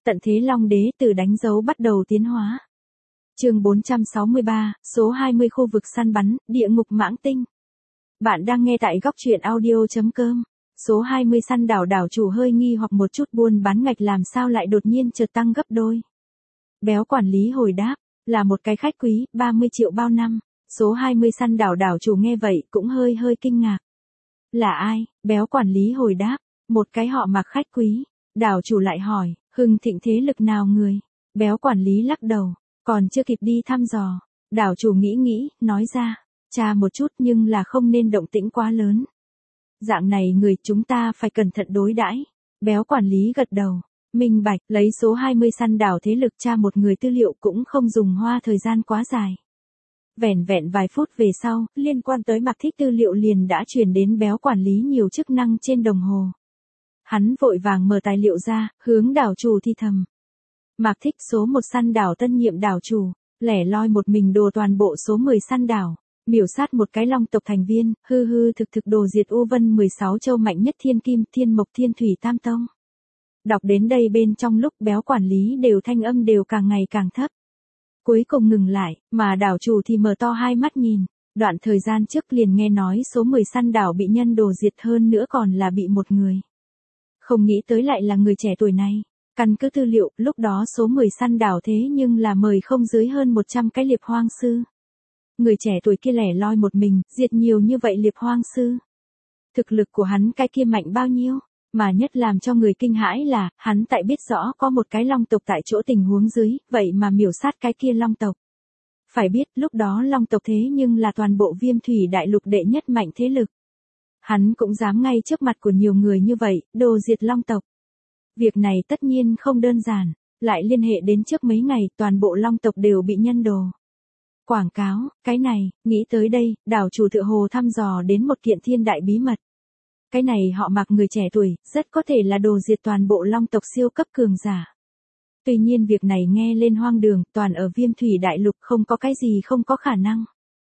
Tận thế Long Đế từ đánh dấu bắt đầu tiến hóa. Chương 463, số 20 khu vực săn bắn, địa ngục mãng tinh. Bạn đang nghe tại góc truyện audio.com. Số 20 săn đảo đảo chủ hơi nghi hoặc một chút buôn bán ngạch làm sao lại đột nhiên chợt tăng gấp đôi. Béo quản lý hồi đáp, là một cái khách quý, 30 triệu bao năm. Số 20 săn đảo đảo chủ nghe vậy cũng hơi kinh ngạc. Là ai? Béo quản lý hồi đáp, một cái họ mặc khách quý. Đảo chủ lại hỏi, hưng thịnh thế lực nào người? Béo quản lý lắc đầu, còn chưa kịp đi thăm dò. Đảo chủ nghĩ, nói ra, tra một chút nhưng là không nên động tĩnh quá lớn. Dạng này người chúng ta phải cẩn thận đối đãi. Béo quản lý gật đầu, minh bạch, lấy số 20 săn đảo thế lực tra một người tư liệu cũng không dùng hoa thời gian quá dài. Vẻn vài phút về sau, liên quan tới Mạc Thích tư liệu liền đã truyền đến béo quản lý nhiều chức năng trên đồng hồ. Hắn vội vàng mở tài liệu ra, hướng đảo chủ thi thầm. Mạc Thích số 1 săn đảo tân nhiệm đảo chủ, lẻ loi một mình đồ toàn bộ số 10 săn đảo, miểu sát một cái long tộc thành viên, thực đồ diệt U Vân 16 châu mạnh nhất thiên kim, thiên mộc, thiên thủy tam tông. Đọc đến đây bên trong lúc béo quản lý đều thanh âm đều càng ngày càng thấp. Cuối cùng ngừng lại, mà đảo chủ thì mở to hai mắt nhìn, đoạn thời gian trước liền nghe nói số 10 săn đảo bị nhân đồ diệt hơn nữa còn là bị một người. Không nghĩ tới lại là người trẻ tuổi này. Căn cứ tư liệu, lúc đó số 10 săn đảo thế nhưng là mời không dưới hơn 100 cái liệp hoang sư. Người trẻ tuổi kia lẻ loi một mình, diệt nhiều như vậy liệp hoang sư. Thực lực của hắn cái kia mạnh bao nhiêu, mà nhất làm cho người kinh hãi là, hắn tại biết rõ có một cái long tộc tại chỗ tình huống dưới, vậy mà miểu sát cái kia long tộc. Phải biết, lúc đó long tộc thế nhưng là toàn bộ Viêm Thủy Đại Lục đệ nhất mạnh thế lực. Hắn cũng dám ngay trước mặt của nhiều người như vậy, đồ diệt long tộc. Việc này tất nhiên không đơn giản, lại liên hệ đến trước mấy ngày toàn bộ long tộc đều bị nhân đồ. Quảng cáo, cái này, nghĩ tới đây, đảo chủ tựa hồ thăm dò đến một kiện thiên đại bí mật. Cái này họ mặc người trẻ tuổi, rất có thể là đồ diệt toàn bộ long tộc siêu cấp cường giả. Tuy nhiên việc này nghe lên hoang đường, toàn ở Viêm Thủy Đại Lục không có cái gì không có khả năng.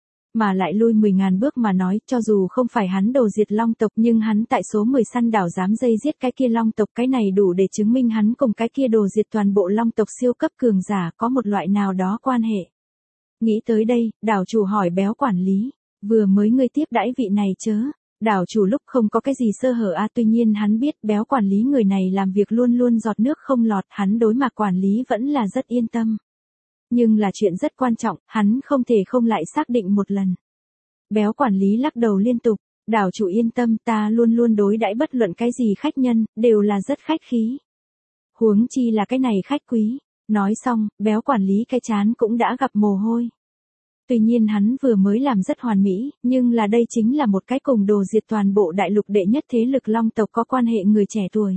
Mà lại lui 10.000 bước mà nói, cho dù không phải hắn đồ diệt long tộc nhưng hắn tại số 10 săn đảo dám dây giết cái kia long tộc, cái này đủ để chứng minh hắn cùng cái kia đồ diệt toàn bộ long tộc siêu cấp cường giả có một loại nào đó quan hệ. Nghĩ tới đây, đảo chủ hỏi béo quản lý, vừa mới ngươi tiếp đãi vị này chớ? Đảo chủ lúc không có cái gì sơ hở tuy nhiên hắn biết béo quản lý người này làm việc luôn luôn giọt nước không lọt, hắn đối mặt quản lý vẫn là rất yên tâm. Nhưng là chuyện rất quan trọng, hắn không thể không lại xác định một lần. Béo quản lý lắc đầu liên tục, đảo chủ yên tâm, ta luôn luôn đối đãi bất luận cái gì khách nhân, đều là rất khách khí. Huống chi là cái này khách quý. Nói xong, béo quản lý cái chán cũng đã gặp mồ hôi. Tuy nhiên hắn vừa mới làm rất hoàn mỹ, nhưng là đây chính là một cái cùng đồ diệt toàn bộ đại lục đệ nhất thế lực long tộc có quan hệ người trẻ tuổi.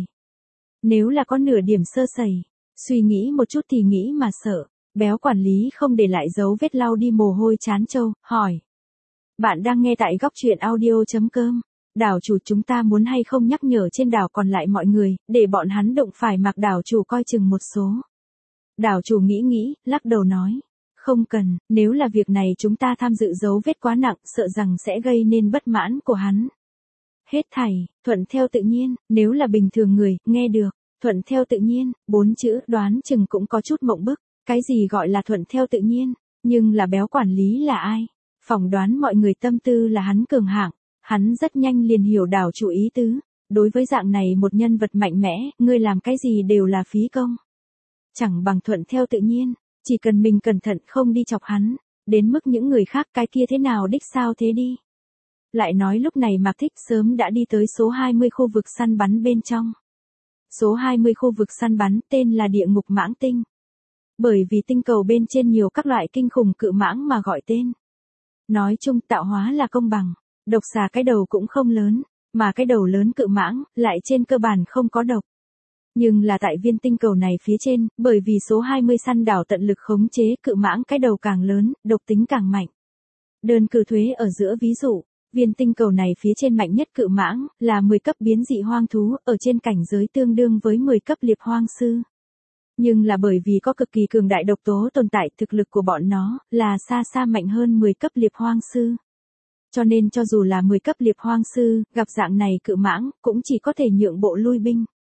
Nếu là có nửa điểm sơ sẩy, suy nghĩ một chút thì nghĩ mà sợ. Béo quản lý không để lại dấu vết lau đi mồ hôi chán trâu, hỏi. Bạn đang nghe tại góc truyện audio.com. Đảo chủ chúng ta muốn hay không nhắc nhở trên đảo còn lại mọi người, để bọn hắn đụng phải mặc đảo chủ coi chừng một số. Đảo chủ nghĩ, lắc đầu nói. Không cần, nếu là việc này chúng ta tham dự dấu vết quá nặng, sợ rằng sẽ gây nên bất mãn của hắn. Hết thảy, thuận theo tự nhiên, nếu là bình thường người, nghe được, thuận theo tự nhiên, 4 chữ đoán chừng cũng có chút mộng bức. Cái gì gọi là thuận theo tự nhiên, nhưng là béo quản lý là ai? Phỏng đoán mọi người tâm tư là hắn cường hạng, hắn rất nhanh liền hiểu đảo chủ ý tứ. Đối với dạng này một nhân vật mạnh mẽ, ngươi làm cái gì đều là phí công. Chẳng bằng thuận theo tự nhiên, chỉ cần mình cẩn thận không đi chọc hắn, đến mức những người khác cái kia thế nào đích sao thế đi. Lại nói lúc này Mạc Thích sớm đã đi tới số 20 khu vực săn bắn bên trong. Số 20 khu vực săn bắn tên là địa ngục mãng tinh. Bởi vì tinh cầu bên trên nhiều các loại kinh khủng cự mãng mà gọi tên. Nói chung tạo hóa là công bằng, độc xà cái đầu cũng không lớn, mà cái đầu lớn cự mãng lại trên cơ bản không có độc. Nhưng là tại viên tinh cầu này phía trên, bởi vì số 20 săn đảo tận lực khống chế cự mãng cái đầu càng lớn, độc tính càng mạnh. Đơn cử thuế ở giữa ví dụ, viên tinh cầu này phía trên mạnh nhất cự mãng là 10 cấp biến dị hoang thú, ở trên cảnh giới tương đương với 10 cấp liệp hoang sư. Nhưng là bởi vì có cực kỳ cường đại độc tố tồn tại, thực lực của bọn nó là xa mạnh hơn 10 cấp liệp hoang sư. Cho nên cho dù là 10 cấp liệp hoang sư, gặp dạng này cự mãng, cũng chỉ có thể nhượng bộ lui binh.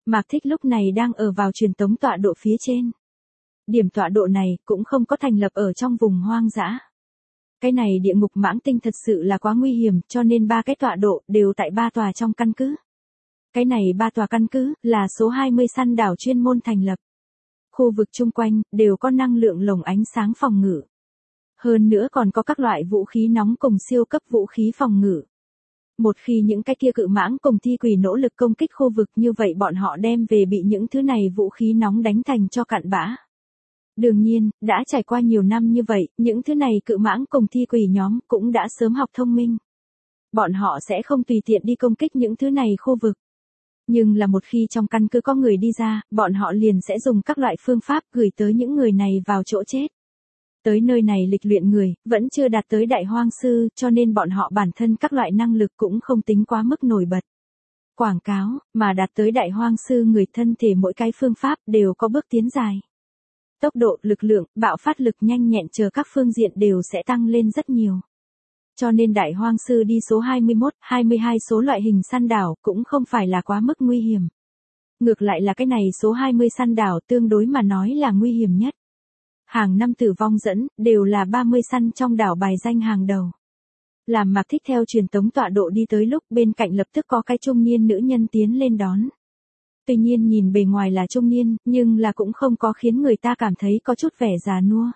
Mạc Thích lúc này đang ở vào truyền tống tọa độ phía trên. Điểm tọa độ này cũng không có thành lập ở trong vùng hoang dã. Cái này địa ngục mãng tinh thật sự là quá nguy hiểm, cho nên 3 cái tọa độ đều tại 3 tòa trong căn cứ. Cái này 3 tòa căn cứ là số 20 săn đảo chuyên môn thành lập. Khu vực chung quanh đều có năng lượng lồng ánh sáng phòng ngự. Hơn nữa còn có các loại vũ khí nóng cùng siêu cấp vũ khí phòng ngự. Một khi những cái kia cự mãng cùng thi quỷ nỗ lực công kích khu vực như vậy bọn họ đem về bị những thứ này vũ khí nóng đánh thành cho cặn bã. Đương nhiên, đã trải qua nhiều năm như vậy, những thứ này cự mãng cùng thi quỷ nhóm cũng đã sớm học thông minh. Bọn họ sẽ không tùy tiện đi công kích những thứ này khu vực. Nhưng là một khi trong căn cứ có người đi ra, bọn họ liền sẽ dùng các loại phương pháp gửi tới những người này vào chỗ chết. Tới nơi này lịch luyện người, vẫn chưa đạt tới đại hoang sư, cho nên bọn họ bản thân các loại năng lực cũng không tính quá mức nổi bật. Quảng cáo, mà đạt tới đại hoang sư người thân thể mỗi cái phương pháp đều có bước tiến dài. Tốc độ, lực lượng, bạo phát lực nhanh nhẹn chờ các phương diện đều sẽ tăng lên rất nhiều. Cho nên đại hoang sư đi số 21, 22 số loại hình săn đảo cũng không phải là quá mức nguy hiểm. Ngược lại là cái này số 20 săn đảo tương đối mà nói là nguy hiểm nhất. Hàng năm tử vong dẫn, đều là 30 săn trong đảo bài danh hàng đầu. Làm Mạc Thích theo truyền tống tọa độ đi tới lúc bên cạnh lập tức có cái trung niên nữ nhân tiến lên đón. Tuy nhiên nhìn bề ngoài là trung niên, nhưng là cũng không có khiến người ta cảm thấy có chút vẻ già nua.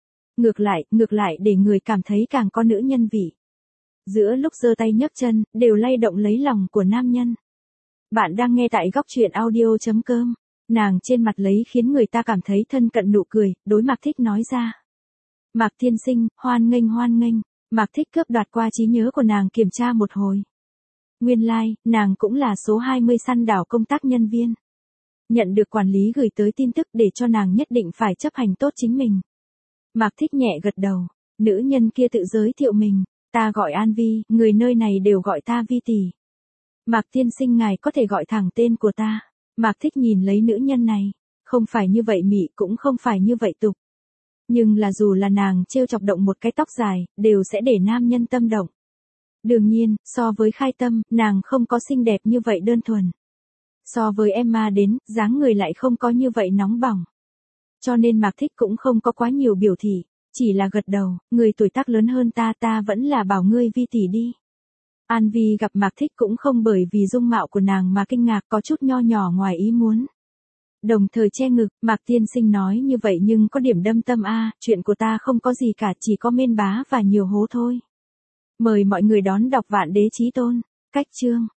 Ngược lại để người cảm thấy càng có nữ nhân vị. Giữa lúc giơ tay nhấc chân, đều lay động lấy lòng của nam nhân. Bạn đang nghe tại góc truyện audio.com. Nàng trên mặt lấy khiến người ta cảm thấy thân cận nụ cười, đối Mạc Thích nói ra. Mạc tiên sinh, hoan nghênh. Mạc Thích cướp đoạt qua trí nhớ của nàng kiểm tra một hồi. Nguyên lai, nàng cũng là số 20 săn đảo công tác nhân viên. Nhận được quản lý gửi tới tin tức để cho nàng nhất định phải chấp hành tốt chính mình. Mạc Thích nhẹ gật đầu, nữ nhân kia tự giới thiệu mình, ta gọi An Vi, người nơi này đều gọi ta Vi tỷ. Mạc tiên sinh ngài có thể gọi thẳng tên của ta. Mạc Thích nhìn lấy nữ nhân này, không phải như vậy mị cũng không phải như vậy tục. Nhưng là dù là nàng trêu chọc động một cái tóc dài, đều sẽ để nam nhân tâm động. Đương nhiên, so với Khai Tâm, nàng không có xinh đẹp như vậy đơn thuần. So với Emma đến, dáng người lại không có như vậy nóng bỏng. Cho nên Mạc Thích cũng không có quá nhiều biểu thị, chỉ là gật đầu, người tuổi tác lớn hơn ta vẫn là bảo ngươi Vi tỷ đi. An Vi gặp Mạc Thích cũng không bởi vì dung mạo của nàng mà kinh ngạc, có chút nho nhỏ ngoài ý muốn. Đồng thời che ngực, Mạc tiên sinh nói như vậy nhưng có điểm đâm tâm a, chuyện của ta không có gì cả, chỉ có mên bá và nhiều hố thôi. Mời mọi người đón đọc Vạn Đế Chí Tôn. Cách chương